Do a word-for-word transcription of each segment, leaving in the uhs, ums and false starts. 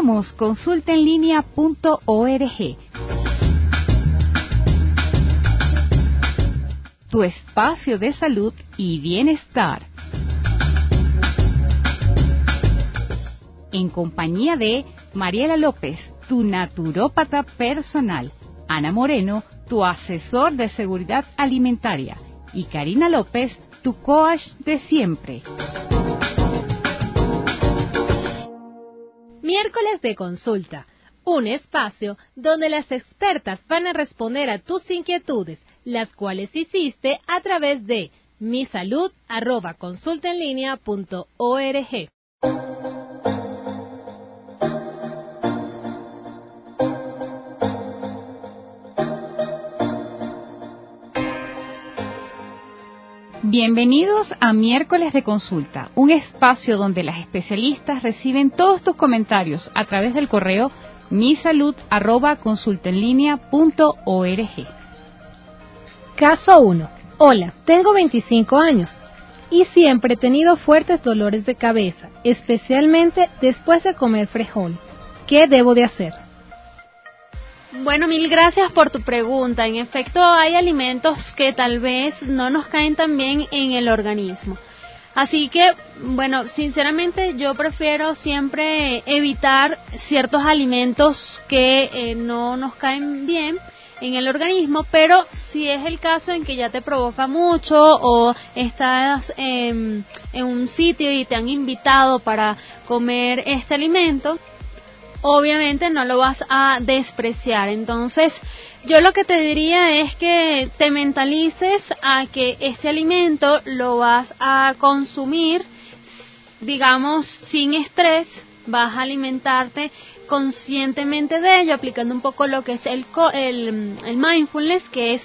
Somos consulta en línea punto org. Tu espacio de salud y bienestar. En compañía de Mariela López, tu naturópata personal, Ana Moreno, tu asesor de seguridad alimentaria, y Karina López, tu coach de siempre. Miércoles de consulta, un espacio donde las expertas van a responder a tus inquietudes, las cuales hiciste a través de misalud arroba consulta en línea punto org. Bienvenidos a Miércoles de Consulta, un espacio donde las especialistas reciben todos tus comentarios a través del correo misalud arroba consulta en línea punto org. Caso uno. Hola, tengo veinticinco años y siempre he tenido fuertes dolores de cabeza, especialmente después de comer frijol. ¿Qué debo de hacer? Bueno, mil gracias por tu pregunta. En efecto, hay alimentos que tal vez no nos caen tan bien en el organismo. Así que, bueno, sinceramente yo prefiero siempre evitar ciertos alimentos que eh, no nos caen bien en el organismo, pero si es el caso en que ya te provoca mucho o estás eh, en un sitio y te han invitado para comer este alimento, obviamente no lo vas a despreciar. Entonces, yo lo que te diría es que te mentalices a que este alimento lo vas a consumir, digamos, sin estrés, vas a alimentarte conscientemente de ello, aplicando un poco lo que es el, el, el mindfulness, que es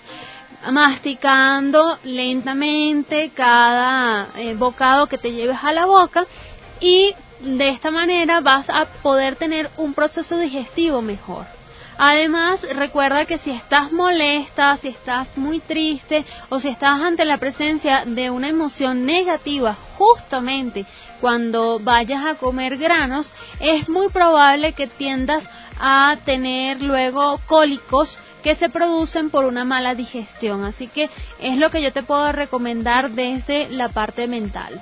masticando lentamente cada eh, bocado que te lleves a la boca, y de esta manera vas a poder tener un proceso digestivo mejor. Además, recuerda que si estás molesta, si estás muy triste o si estás ante la presencia de una emoción negativa, justamente cuando vayas a comer granos, es muy probable que tiendas a tener luego cólicos que se producen por una mala digestión. Así que es lo que yo te puedo recomendar desde la parte mental.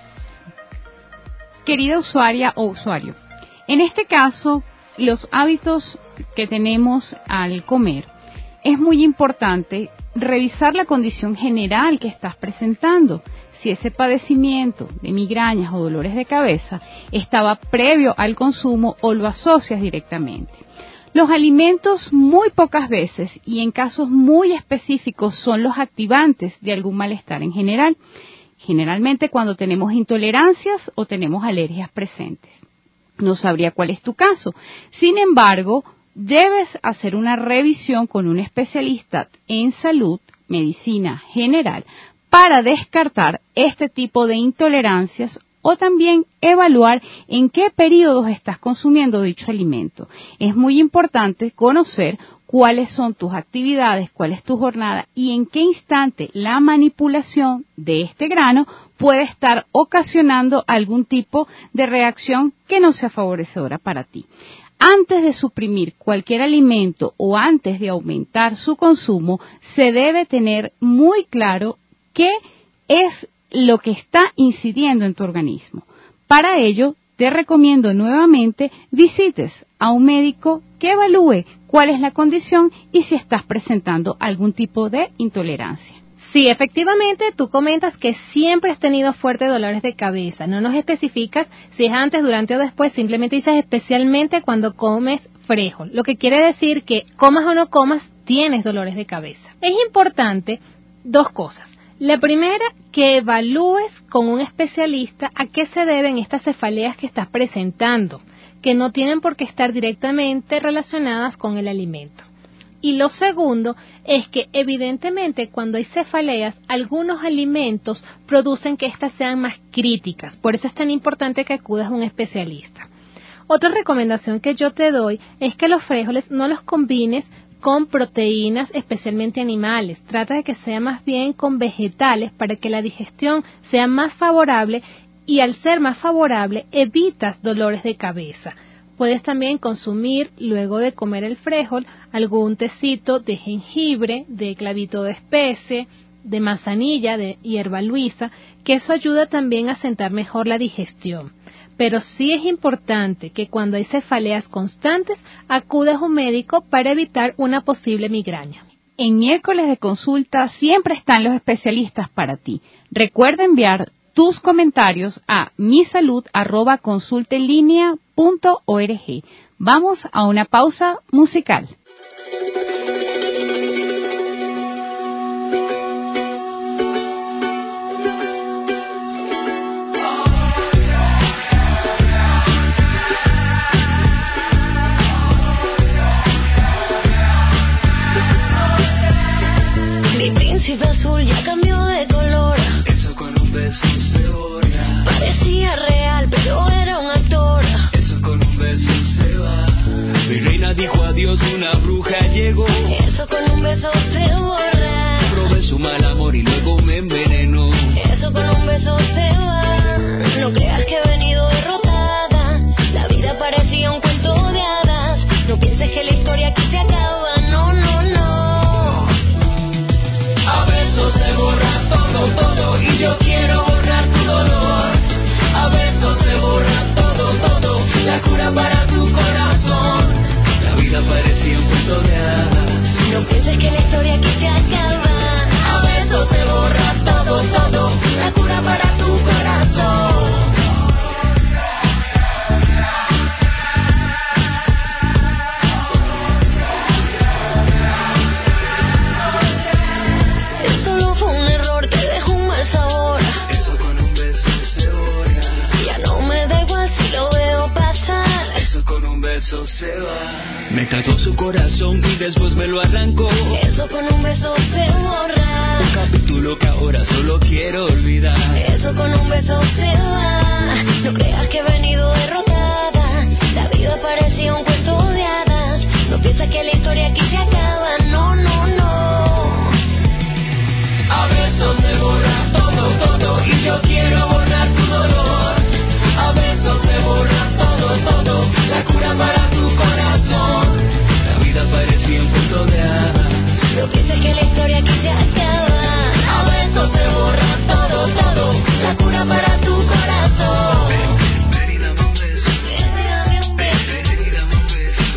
Querida usuaria o usuario, en este caso, los hábitos que tenemos al comer, es muy importante revisar la condición general que estás presentando. Si ese padecimiento de migrañas o dolores de cabeza estaba previo al consumo o lo asocias directamente. Los alimentos muy pocas veces y en casos muy específicos son los activantes de algún malestar en general. Generalmente cuando tenemos intolerancias o tenemos alergias presentes. No sabría cuál es tu caso. Sin embargo, debes hacer una revisión con un especialista en salud, medicina general, para descartar este tipo de intolerancias o también evaluar en qué periodos estás consumiendo dicho alimento. Es muy importante conocer cuáles son tus actividades, cuál es tu jornada y en qué instante la manipulación de este grano puede estar ocasionando algún tipo de reacción que no sea favorecedora para ti. Antes de suprimir cualquier alimento o antes de aumentar su consumo, se debe tener muy claro qué es lo que está incidiendo en tu organismo. Para ello, te recomiendo nuevamente visites a un médico que evalúe cuál es la condición y si estás presentando algún tipo de intolerancia. Sí, efectivamente, tú comentas que siempre has tenido fuertes dolores de cabeza. No nos especificas si es antes, durante o después, simplemente dices especialmente cuando comes frijol. Lo que quiere decir que comas o no comas, tienes dolores de cabeza. Es importante dos cosas. La primera, que evalúes con un especialista a qué se deben estas cefaleas que estás presentando, que no tienen por qué estar directamente relacionadas con el alimento. Y lo segundo es que evidentemente cuando hay cefaleas, algunos alimentos producen que éstas sean más críticas. Por eso es tan importante que acudas a un especialista. Otra recomendación que yo te doy es que los frijoles no los combines con proteínas, especialmente animales. Trata de que sea más bien con vegetales para que la digestión sea más favorable y al ser más favorable evitas dolores de cabeza. Puedes también consumir, luego de comer el frijol, algún tecito de jengibre, de clavito de especie, de manzanilla, de hierba luisa, que eso ayuda también a sentar mejor la digestión. Pero sí es importante que cuando hay cefaleas constantes, acudas a un médico para evitar una posible migraña. En miércoles de consulta siempre están los especialistas para ti. Recuerda enviar tus comentarios a misalud arroba consultaenlinea punto org. Vamos a una pausa musical. Mi príncipe azul ya cambió de color. Eso con un beso se borra. Parecía real, pero era un actor. Eso con un beso se va. Mi reina dijo adiós, una bruja llegó. Eso con un beso se borra. Probé su mal amor y luego me envenenó. Eso con un beso se va. No creas que he venido derrotada. La vida parecía un cuento de hadas. No pienses que la historia aquí se acaba. No, no, no. A besos se borra todo, todo. Y yo quiero borrar tu dolor. A besos se borra todo, todo. La cura para tu corazón. La vida parecía un cuento de hadas. No pienses que la historia aquí se acaba. A besos se borra todo, todo. La cura para tu corazón. Solo fue un error que dejó un mal sabor. Eso con un beso se borra. Ya no me da igual si lo veo pasar. Eso con un beso se va. Me tatuó su corazón y después me lo arrancó. Eso con un beso se borra. Un capítulo que ahora solo quiero olvidar. Eso con un beso se va. No creas que he venido derrotada. La vida parecía un cuento de hadas. No pienses que la historia aquí se acaba. No, no, no. A besos se borra todo, todo. Y yo quiero borrar tu dolor. A besos se borra todo, todo. La cura para tu corazón. La vida parecía un cuento de hadas. No pienses que la historia aquí se acaba. A besos se borra todo, todo. La cura para tu corazón. Ven y dame un beso. Ven y dame un beso. Ven y dame un beso.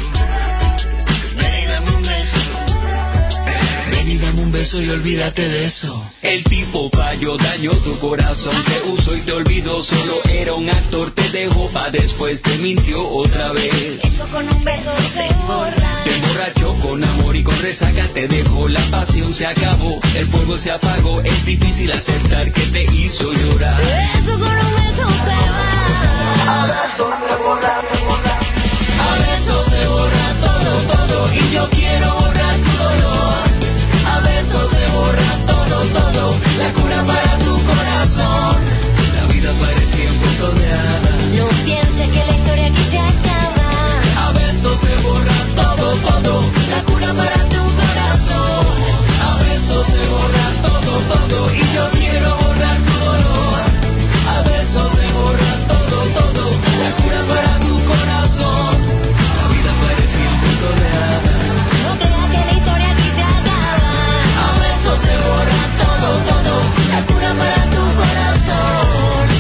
Ven y dame un beso. Ven y dame un beso y olvídate de eso. El tipo falló, dañó tu corazón. Te usó y te olvidó, solo era un actor. Te dejó pa' después, te mintió otra vez. Eso con un beso se borra. Te emborrachó con amor y con resaca te dejó. La pasión se acabó, el fuego se apagó. Es difícil aceptar que te hizo llorar. Eso con un beso se va. A besos se borra, se borra. A besos se borra todo, todo. Y yo quiero borrar tu dolor. A besos se borra todo, todo. La cura para tu corazón. La vida parecía un cuento de hadas. No pienses que la historia aquí se acaba. A besos se borra todo, todo. La cura para tu corazón. A besos se borra todo, todo. Y yo quiero borrar tu dolor. A besos se borra todo, todo. La cura para tu corazón. La vida parecía un cuento de hadas. No creas que la historia aquí se acaba. A besos se borra todo, todo. La cura para tu corazón.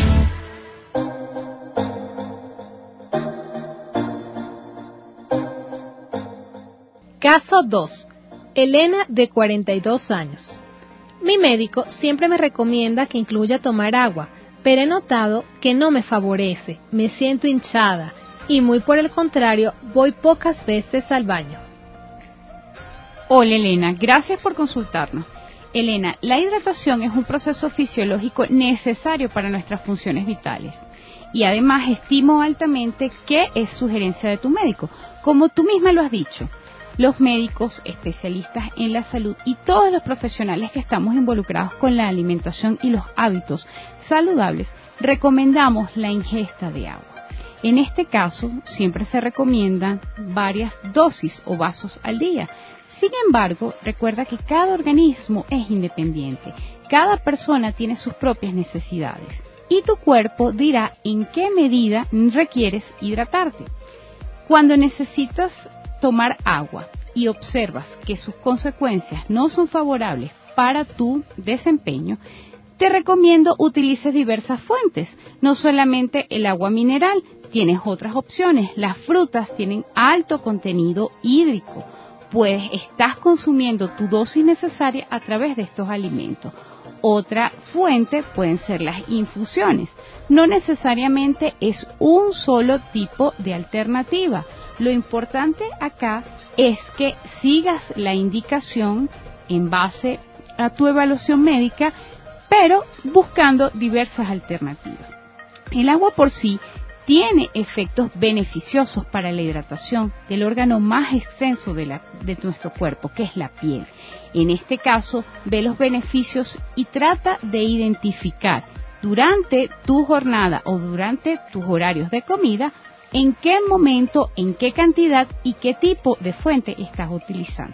Caso dos. Elena, de cuarenta y dos años. Mi médico siempre me recomienda que incluya tomar agua, pero he notado que no me favorece, me siento hinchada y muy por el contrario, voy pocas veces al baño. Hola Elena, gracias por consultarnos. Elena, la hidratación es un proceso fisiológico necesario para nuestras funciones vitales. Y además estimo altamente que es sugerencia de tu médico, como tú misma lo has dicho. Los médicos, especialistas en la salud y todos los profesionales que estamos involucrados con la alimentación y los hábitos saludables, recomendamos la ingesta de agua. En este caso, siempre se recomiendan varias dosis o vasos al día. Sin embargo, recuerda que cada organismo es independiente. Cada persona tiene sus propias necesidades y tu cuerpo dirá en qué medida requieres hidratarte. Cuando necesitas tomar agua y observas que sus consecuencias no son favorables para tu desempeño, te recomiendo utilices diversas fuentes, no solamente el agua mineral, tienes otras opciones. Las frutas tienen alto contenido hídrico, pues estás consumiendo tu dosis necesaria a través de estos alimentos. Otra fuente pueden ser las infusiones. No necesariamente es un solo tipo de alternativa. Lo importante acá es que sigas la indicación en base a tu evaluación médica, pero buscando diversas alternativas. El agua por sí tiene efectos beneficiosos para la hidratación del órgano más extenso de, la, de nuestro cuerpo, que es la piel. En este caso, ve los beneficios y trata de identificar durante tu jornada o durante tus horarios de comida en qué momento, en qué cantidad y qué tipo de fuente estás utilizando.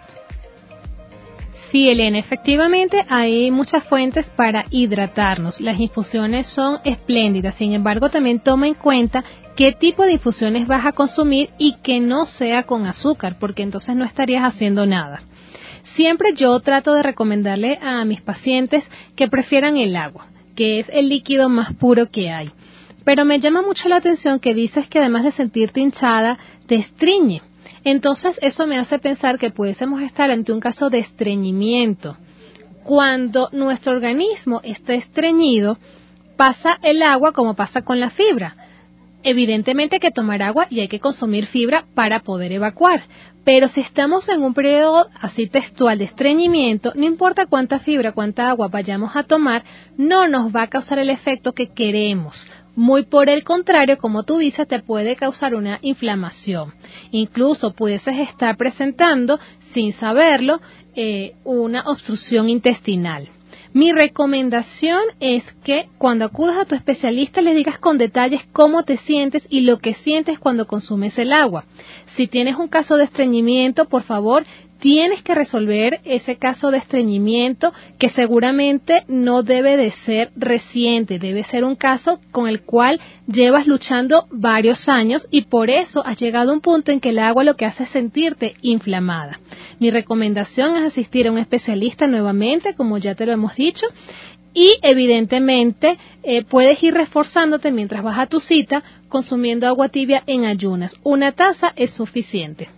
Sí, Elena, efectivamente hay muchas fuentes para hidratarnos. Las infusiones son espléndidas, sin embargo también toma en cuenta qué tipo de infusiones vas a consumir y que no sea con azúcar, porque entonces no estarías haciendo nada. Siempre yo trato de recomendarle a mis pacientes que prefieran el agua, que es el líquido más puro que hay. Pero me llama mucho la atención que dices que además de sentirte hinchada, te estreñe. Entonces eso me hace pensar que pudiésemos estar ante un caso de estreñimiento. Cuando nuestro organismo está estreñido, pasa el agua como pasa con la fibra. Evidentemente hay que tomar agua y hay que consumir fibra para poder evacuar. Pero si estamos en un periodo así textual de estreñimiento, no importa cuánta fibra, cuánta agua vayamos a tomar, no nos va a causar el efecto que queremos. Muy por el contrario, como tú dices, te puede causar una inflamación. Incluso pudieses estar presentando, sin saberlo, eh, una obstrucción intestinal. Mi recomendación es que cuando acudas a tu especialista le digas con detalles cómo te sientes y lo que sientes cuando consumes el agua. Si tienes un caso de estreñimiento, por favor, tienes que resolver ese caso de estreñimiento que seguramente no debe de ser reciente, debe ser un caso con el cual llevas luchando varios años y por eso has llegado a un punto en que el agua lo que hace es sentirte inflamada. Mi recomendación es asistir a un especialista nuevamente, como ya te lo hemos dicho, y evidentemente eh, puedes ir reforzándote mientras vas a tu cita consumiendo agua tibia en ayunas. Una taza es suficiente.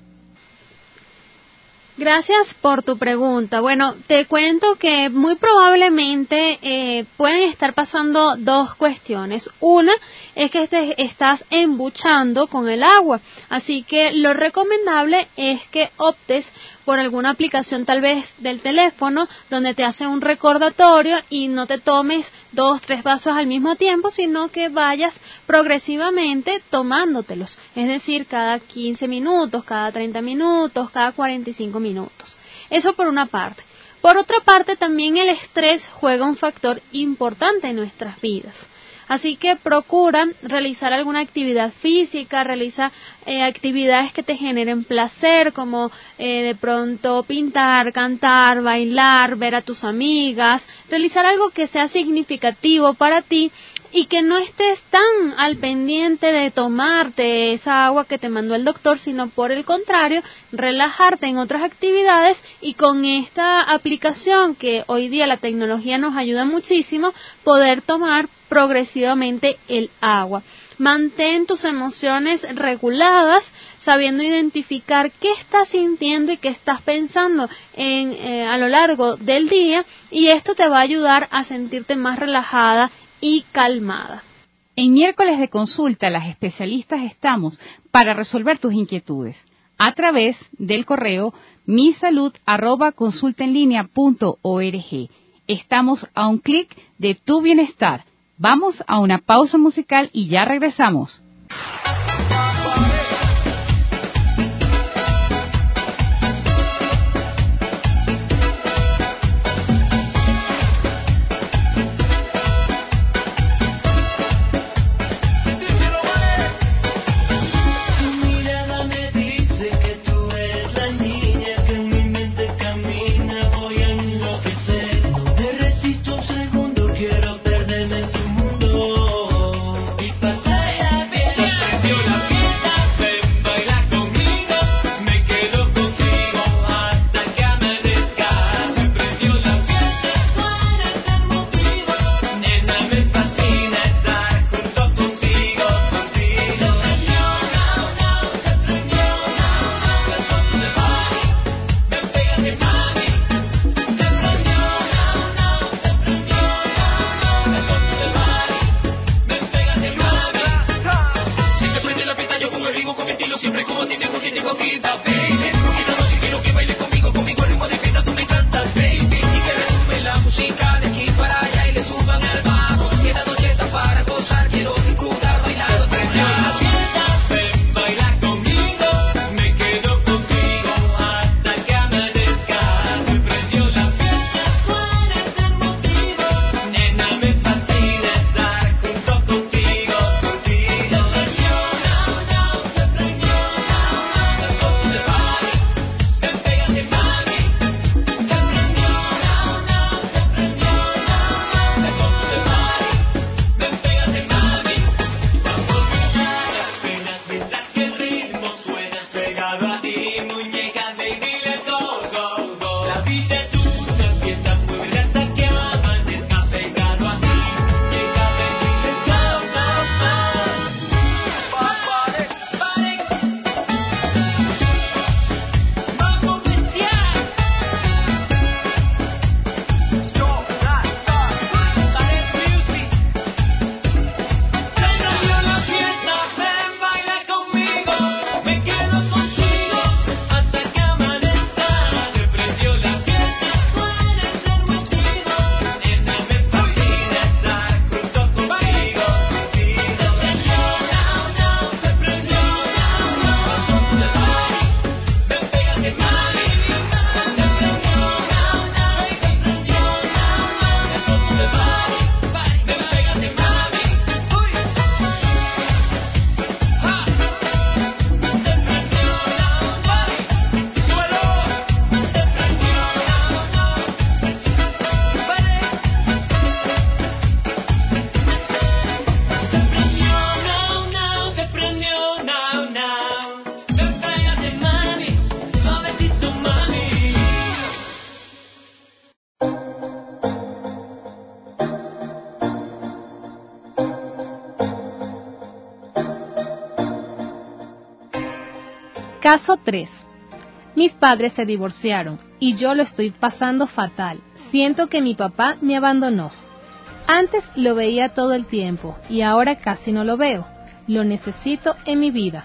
Gracias por tu pregunta. Bueno, te cuento que muy probablemente eh, pueden estar pasando dos cuestiones. Una es que te estás embuchando con el agua, así que lo recomendable es que optes por alguna aplicación tal vez del teléfono donde te hace un recordatorio y no te tomes dos, tres vasos al mismo tiempo, sino que vayas progresivamente tomándotelos, es decir, cada quince minutos, cada treinta minutos, cada cuarenta y cinco minutos. Eso por una parte. Por otra parte, también el estrés juega un factor importante en nuestras vidas. Así que procura realizar alguna actividad física, realiza eh, actividades que te generen placer, como eh, de pronto pintar, cantar, bailar, ver a tus amigas, realizar algo que sea significativo para ti y que no estés tan al pendiente de tomarte esa agua que te mandó el doctor, sino por el contrario, relajarte en otras actividades y con esta aplicación que hoy día la tecnología nos ayuda muchísimo, poder tomar progresivamente el agua. Mantén tus emociones reguladas, sabiendo identificar qué estás sintiendo y qué estás pensando en, eh, a lo largo del día, y esto te va a ayudar a sentirte más relajada y calmada. En miércoles de consulta, las especialistas estamos para resolver tus inquietudes a través del correo misalud arroba consultaenlinea punto org. Estamos a un clic de tu bienestar. Vamos a una pausa musical y ya regresamos. Pasarla bien. Caso tres. Mis padres se divorciaron y yo lo estoy pasando fatal. Siento que mi papá me abandonó. Antes lo veía todo el tiempo y ahora casi no lo veo. Lo necesito en mi vida.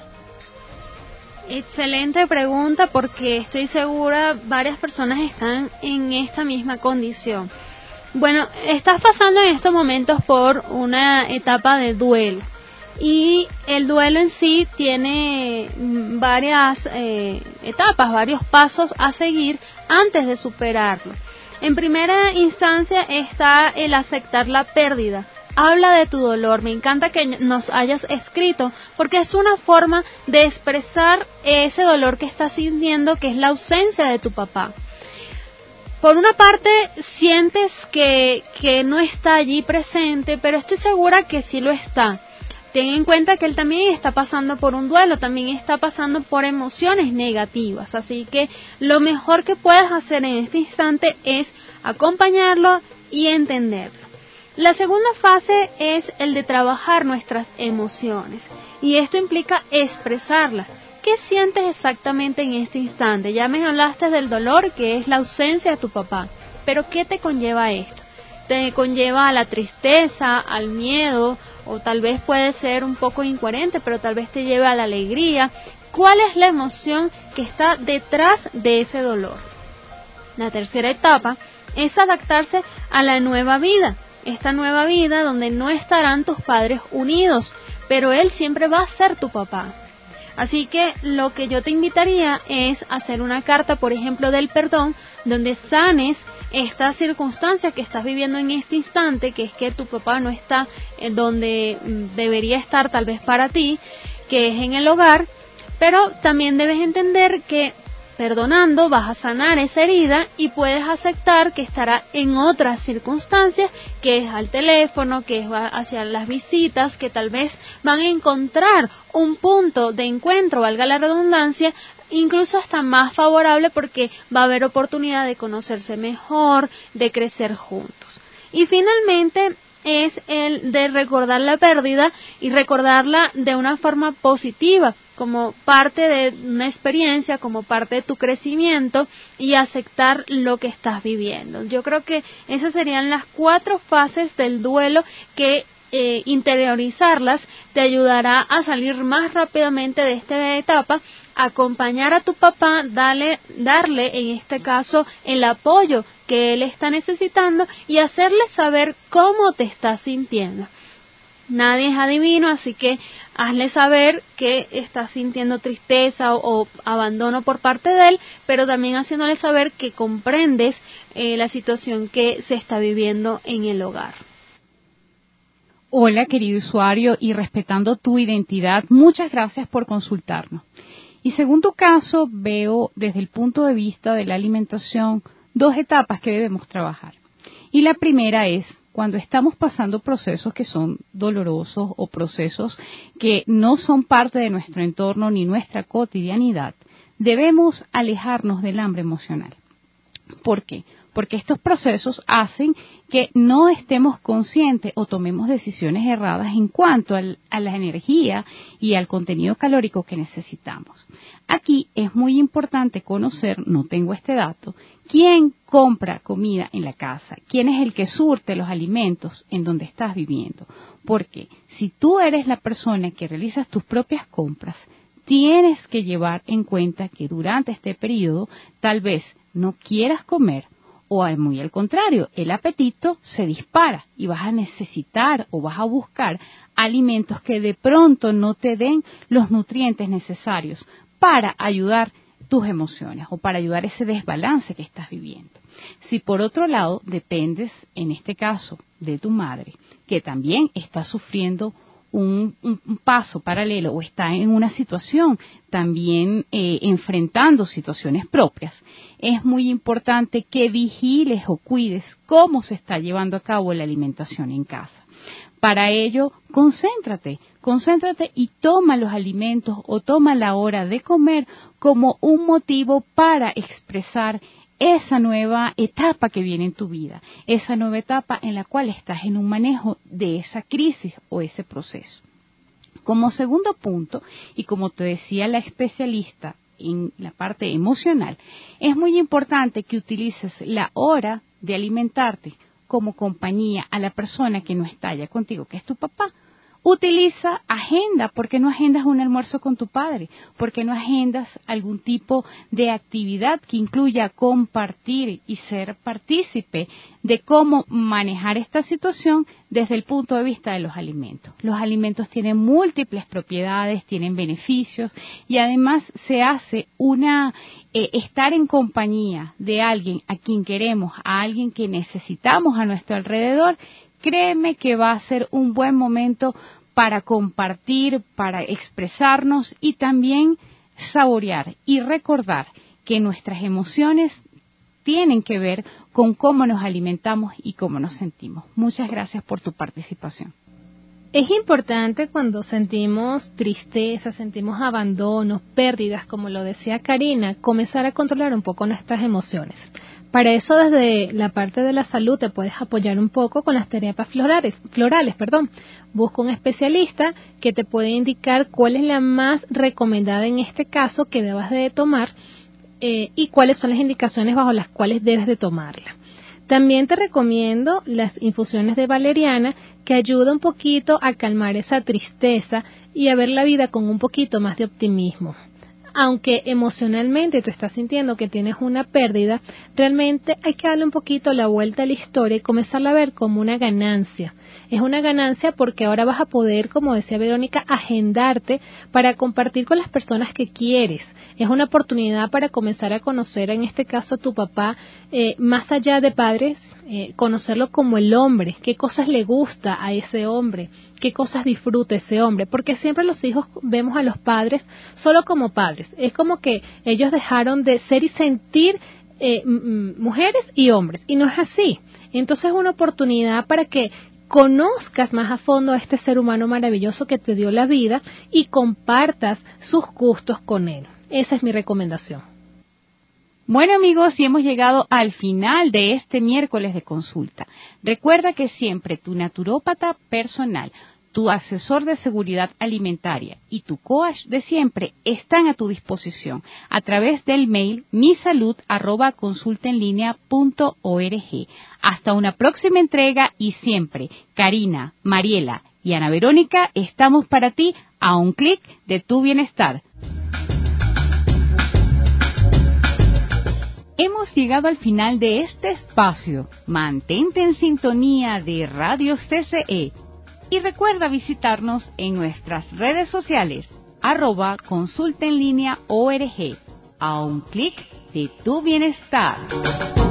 Excelente pregunta, porque estoy segura varias personas están en esta misma condición. Bueno, estás pasando en estos momentos por una etapa de duelo, y el duelo en sí tiene varias eh, etapas, varios pasos a seguir antes de superarlo. En primera instancia está el aceptar la pérdida. Habla de tu dolor. Me encanta que nos hayas escrito, porque es una forma de expresar ese dolor que estás sintiendo, que es la ausencia de tu papá. Por una parte, sientes que, que no está allí presente, pero estoy segura que sí lo está. Ten en cuenta que él también está pasando por un duelo, también está pasando por emociones negativas. Así que lo mejor que puedes hacer en este instante es acompañarlo y entenderlo. La segunda fase es el de trabajar nuestras emociones, y esto implica expresarlas. ¿Qué sientes exactamente en este instante? Ya me hablaste del dolor, que es la ausencia de tu papá, pero ¿qué te conlleva esto? ¿Te conlleva a la tristeza, al miedo, o tal vez puede ser un poco incoherente, pero tal vez te lleve a la alegría? ¿Cuál es la emoción que está detrás de ese dolor? La tercera etapa es adaptarse a la nueva vida. Esta nueva vida donde no estarán tus padres unidos, pero él siempre va a ser tu papá. Así que lo que yo te invitaría es hacer una carta, por ejemplo, del perdón, donde sanes esta circunstancia que estás viviendo en este instante, que es que tu papá no está en donde debería estar tal vez para ti, que es en el hogar, pero también debes entender que perdonando vas a sanar esa herida y puedes aceptar que estará en otras circunstancias, que es al teléfono, que es hacia las visitas, que tal vez van a encontrar un punto de encuentro, valga la redundancia, incluso hasta más favorable, porque va a haber oportunidad de conocerse mejor, de crecer juntos. Y finalmente es el de recordar la pérdida y recordarla de una forma positiva, como parte de una experiencia, como parte de tu crecimiento, y aceptar lo que estás viviendo. Yo creo que esas serían las cuatro fases del duelo que eh, interiorizarlas te ayudará a salir más rápidamente de esta etapa, acompañar a tu papá, darle, darle en este caso el apoyo que él está necesitando y hacerle saber cómo te estás sintiendo. Nadie es adivino, así que hazle saber que estás sintiendo tristeza o, o abandono por parte de él, pero también haciéndole saber que comprendes eh, la situación que se está viviendo en el hogar. Hola, querido usuario, y respetando tu identidad, muchas gracias por consultarnos. Y según tu caso, veo desde el punto de vista de la alimentación dos etapas que debemos trabajar. Y la primera es cuando estamos pasando procesos que son dolorosos o procesos que no son parte de nuestro entorno ni nuestra cotidianidad, debemos alejarnos del hambre emocional. ¿Por qué? Porque estos procesos hacen que no estemos conscientes o tomemos decisiones erradas en cuanto al, a la energía y al contenido calórico que necesitamos. Aquí es muy importante conocer, no tengo este dato, quién compra comida en la casa, quién es el que surte los alimentos en donde estás viviendo. Porque si tú eres la persona que realizas tus propias compras, tienes que llevar en cuenta que durante este periodo tal vez no quieras comer, o muy al contrario, el apetito se dispara y vas a necesitar o vas a buscar alimentos que de pronto no te den los nutrientes necesarios para ayudar tus emociones o para ayudar ese desbalance que estás viviendo. Si por otro lado dependes, en este caso, de tu madre, que también está sufriendo Un, un, un paso paralelo o está en una situación también eh, enfrentando situaciones propias, es muy importante que vigiles o cuides cómo se está llevando a cabo la alimentación en casa. Para ello, concéntrate, concéntrate y toma los alimentos o toma la hora de comer como un motivo para expresar esa nueva etapa que viene en tu vida, esa nueva etapa en la cual estás en un manejo de esa crisis o ese proceso. Como segundo punto, y como te decía la especialista en la parte emocional, es muy importante que utilices la hora de alimentarte como compañía a la persona que no está allá contigo, que es tu papá. Utiliza agenda, ¿por qué no agendas un almuerzo con tu padre? ¿Por qué no agendas algún tipo de actividad que incluya compartir y ser partícipe de cómo manejar esta situación desde el punto de vista de los alimentos? Los alimentos tienen múltiples propiedades, tienen beneficios y además se hace una eh, estar en compañía de alguien a quien queremos, a alguien que necesitamos a nuestro alrededor. Créeme que va a ser un buen momento para compartir, para expresarnos y también saborear y recordar que nuestras emociones tienen que ver con cómo nos alimentamos y cómo nos sentimos. Muchas gracias por tu participación. Es importante cuando sentimos tristeza, sentimos abandono, pérdidas, como lo decía Karina, comenzar a controlar un poco nuestras emociones. Para eso, desde la parte de la salud, te puedes apoyar un poco con las terapias florales, florales, perdón. Busca un especialista que te puede indicar cuál es la más recomendada en este caso que debas de tomar eh, y cuáles son las indicaciones bajo las cuales debes de tomarla. También te recomiendo las infusiones de valeriana, que ayuda un poquito a calmar esa tristeza y a ver la vida con un poquito más de optimismo. Aunque emocionalmente tú estás sintiendo que tienes una pérdida, realmente hay que darle un poquito la vuelta a la historia y comenzarla a ver como una ganancia. Es una ganancia porque ahora vas a poder, como decía Verónica, agendarte para compartir con las personas que quieres. Es una oportunidad para comenzar a conocer, en este caso, a tu papá, eh, más allá de padres, eh, conocerlo como el hombre, qué cosas le gusta a ese hombre, qué cosas disfruta ese hombre, porque siempre los hijos vemos a los padres solo como padres. Es como que ellos dejaron de ser y sentir eh, m- mujeres y hombres, y no es así. Entonces es una oportunidad para que conozcas más a fondo a este ser humano maravilloso que te dio la vida y compartas sus gustos con él. Esa es mi recomendación. Bueno, amigos, y hemos llegado al final de este miércoles de consulta. Recuerda que siempre tu naturópata personal, tu asesor de seguridad alimentaria y tu coach de siempre están a tu disposición a través del mail misalud arroba consultaenlinea punto org. Hasta una próxima entrega y siempre, Karina, Mariela y Ana Verónica estamos para ti a un clic de tu bienestar. Hemos llegado al final de este espacio. Mantente en sintonía de Radio C C E y recuerda visitarnos en nuestras redes sociales, arroba consulta en línea org, a un clic de tu bienestar.